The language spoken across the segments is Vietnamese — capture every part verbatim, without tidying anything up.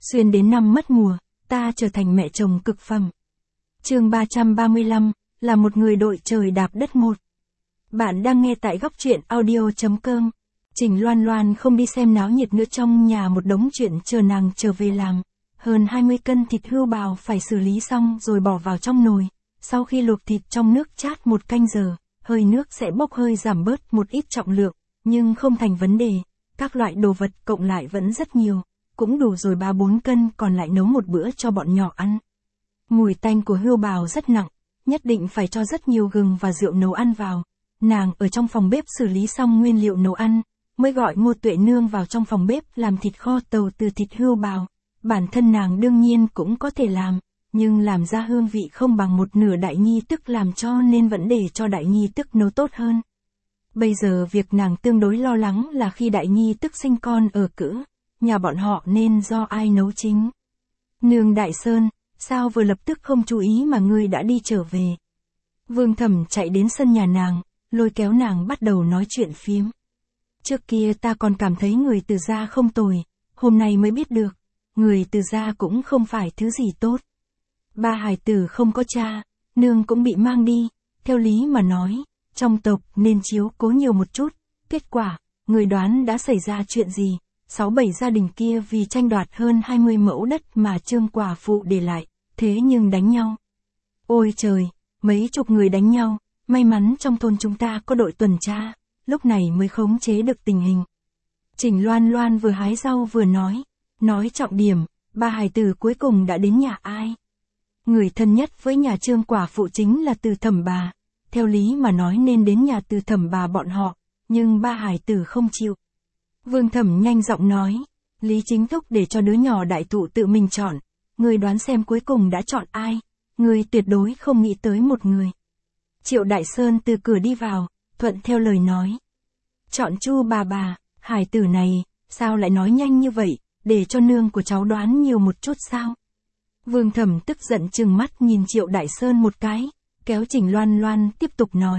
Xuyên đến năm mất mùa, ta trở thành mẹ chồng cực phẩm. Chương ba trăm ba mươi lăm, là một người đội trời đạp đất một. Bạn đang nghe tại góc truyện audio chấm com. Trình Loan Loan không đi xem náo nhiệt nữa, trong nhà một đống chuyện chờ nàng trở về làm. Hơn hai mươi cân thịt hươu bào phải xử lý xong rồi bỏ vào trong nồi. Sau khi luộc thịt trong nước chát một canh giờ, hơi nước sẽ bốc hơi giảm bớt một ít trọng lượng, nhưng không thành vấn đề. Các loại đồ vật cộng lại vẫn rất nhiều, cũng đủ rồi ba bốn cân, còn lại nấu một bữa cho bọn nhỏ ăn. Mùi tanh của hươu bào rất nặng, nhất định phải cho rất nhiều gừng và rượu nấu ăn vào. Nàng ở trong phòng bếp xử lý xong nguyên liệu nấu ăn, mới gọi Ngô Tuệ Nương vào trong phòng bếp làm thịt kho tàu từ thịt hươu bào. Bản thân nàng đương nhiên cũng có thể làm, nhưng làm ra hương vị không bằng một nửa Đại Nhi Tức làm, cho nên vẫn để cho Đại Nhi Tức nấu tốt hơn. Bây giờ việc nàng tương đối lo lắng là khi Đại Nhi Tức sinh con ở cữ, nhà bọn họ nên do ai nấu chính. Nương Đại Sơn, sao vừa lập tức không chú ý mà ngươi đã đi trở về? Vương Thẩm chạy đến sân nhà nàng, lôi kéo nàng bắt đầu nói chuyện phiếm. Trước kia ta còn cảm thấy người Từ gia không tồi, hôm nay mới biết được, người Từ gia cũng không phải thứ gì tốt. Ba hài tử không có cha, nương cũng bị mang đi, theo lý mà nói, trong tộc nên chiếu cố nhiều một chút. Kết quả, người đoán đã xảy ra chuyện gì? Sáu bảy gia đình kia vì tranh đoạt hơn hai mươi mẫu đất mà Trương quả phụ để lại, thế nhưng đánh nhau. Ôi trời, mấy chục người đánh nhau, may mắn trong thôn chúng ta có đội tuần tra, lúc này mới khống chế được tình hình. Trình Loan Loan vừa hái rau vừa nói, nói trọng điểm, ba hài tử cuối cùng đã đến nhà ai? Người thân nhất với nhà Trương quả phụ chính là Từ Thẩm bà, theo lý mà nói nên đến nhà Từ Thẩm bà bọn họ, nhưng ba hài tử không chịu. Vương Thẩm nhanh giọng nói, Lý Chính Thúc để cho đứa nhỏ đại thụ tự mình chọn, người đoán xem cuối cùng đã chọn ai? Người tuyệt đối không nghĩ tới một người. Triệu Đại Sơn từ cửa đi vào, thuận theo lời nói. Chọn Chu bà bà, hài tử này, sao lại nói nhanh như vậy, để cho nương của cháu đoán nhiều một chút sao? Vương Thẩm tức giận trừng mắt nhìn Triệu Đại Sơn một cái, kéo Trình Loan Loan tiếp tục nói.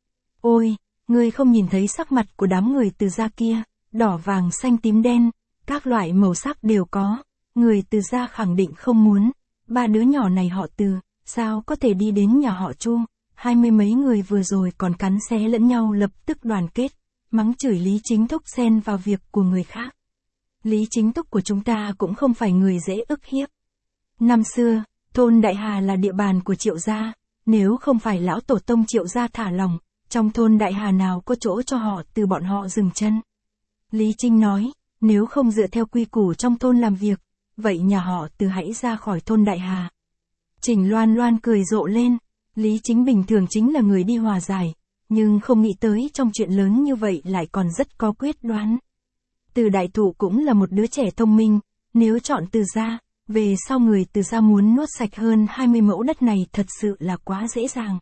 Ôi, ngươi không nhìn thấy sắc mặt của đám người Từ gia kia, đỏ vàng xanh tím đen, các loại màu sắc đều có, người Từ gia khẳng định không muốn, ba đứa nhỏ này họ Từ, sao có thể đi đến nhà họ Chu? Hai mươi mấy người vừa rồi còn cắn xé lẫn nhau, lập tức đoàn kết, mắng chửi Lý Chính Thúc xen vào việc của người khác. Lý Chính Thúc của chúng ta cũng không phải người dễ ức hiếp. Năm xưa, thôn Đại Hà là địa bàn của Triệu gia, nếu không phải lão tổ tông Triệu gia thả lòng, trong thôn Đại Hà nào có chỗ cho họ Từ bọn họ dừng chân. Lý Trinh nói, nếu không dựa theo quy củ trong thôn làm việc, vậy nhà họ Từ hãy ra khỏi thôn Đại Hà. Trình Loan Loan cười rộ lên, Lý Chính bình thường chính là người đi hòa giải, nhưng không nghĩ tới trong chuyện lớn như vậy lại còn rất có quyết đoán. Từ đại thụ cũng là một đứa trẻ thông minh, nếu chọn Từ gia, về sau người Từ gia muốn nuốt sạch hơn hai mươi mẫu đất này thật sự là quá dễ dàng.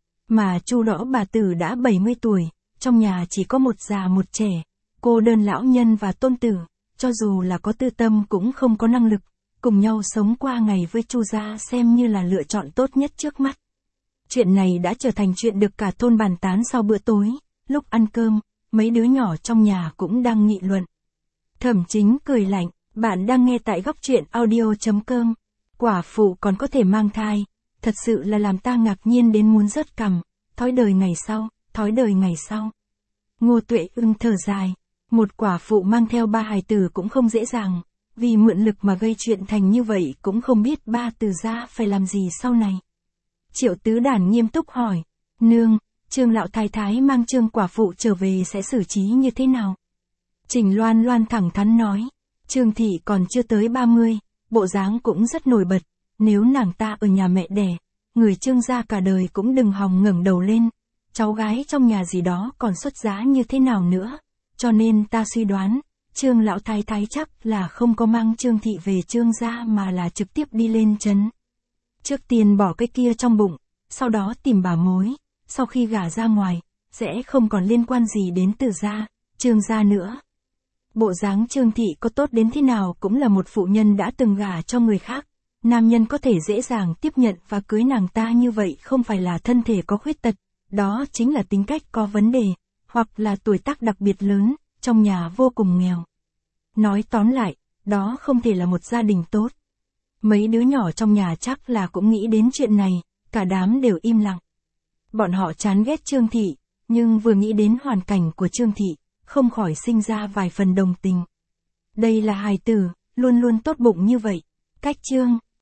Mà Chu Đõ bà Tử đã bảy mươi tuổi, trong nhà chỉ có một già một trẻ, cô đơn lão nhân và tôn tử, cho dù là có tư tâm cũng không có năng lực, cùng nhau sống qua ngày với Chu gia xem như là lựa chọn tốt nhất trước mắt. Chuyện này đã trở thành chuyện được cả thôn bàn tán sau bữa tối, lúc ăn cơm, mấy đứa nhỏ trong nhà cũng đang nghị luận. Thẩm Chính cười lạnh, bạn đang nghe tại góc truyện audio chấm com. Quả phụ còn có thể mang thai, thật sự là làm ta ngạc nhiên đến muốn rớt cằm, thói đời ngày sau, thói đời ngày sau. Ngô Tuệ Ưng thở dài, một quả phụ mang theo ba hài tử cũng không dễ dàng, vì mượn lực mà gây chuyện thành như vậy cũng không biết ba Từ gia phải làm gì sau này. Triệu Tứ Đản nghiêm túc hỏi, nương, Trương lão thái thái mang Trương quả phụ trở về sẽ xử trí như thế nào? Trình Loan Loan thẳng thắn nói, Trương thị còn chưa tới ba mươi, bộ dáng cũng rất nổi bật, nếu nàng ta ở nhà mẹ đẻ, người Trương gia cả đời cũng đừng hòng ngẩng đầu lên, cháu gái trong nhà gì đó còn xuất giá như thế nào nữa, cho nên ta suy đoán, Trương lão thái thái chắc là không có mang Trương thị về Trương gia mà là trực tiếp đi lên trấn. Trước tiên bỏ cái kia trong bụng, sau đó tìm bà mối, sau khi gả ra ngoài, sẽ không còn liên quan gì đến Từ gia, Trương gia nữa. Bộ dáng Trương thị có tốt đến thế nào cũng là một phụ nhân đã từng gả cho người khác, nam nhân có thể dễ dàng tiếp nhận và cưới nàng ta như vậy không phải là thân thể có khuyết tật, đó chính là tính cách có vấn đề, hoặc là tuổi tác đặc biệt lớn, trong nhà vô cùng nghèo. Nói tóm lại, đó không thể là một gia đình tốt. Mấy đứa nhỏ trong nhà chắc là cũng nghĩ đến chuyện này, cả đám đều im lặng. Bọn họ chán ghét Trương Thị, nhưng vừa nghĩ đến hoàn cảnh của Trương Thị, không khỏi sinh ra vài phần đồng tình. Đây là hài tử, luôn luôn tốt bụng như vậy. Cách Trương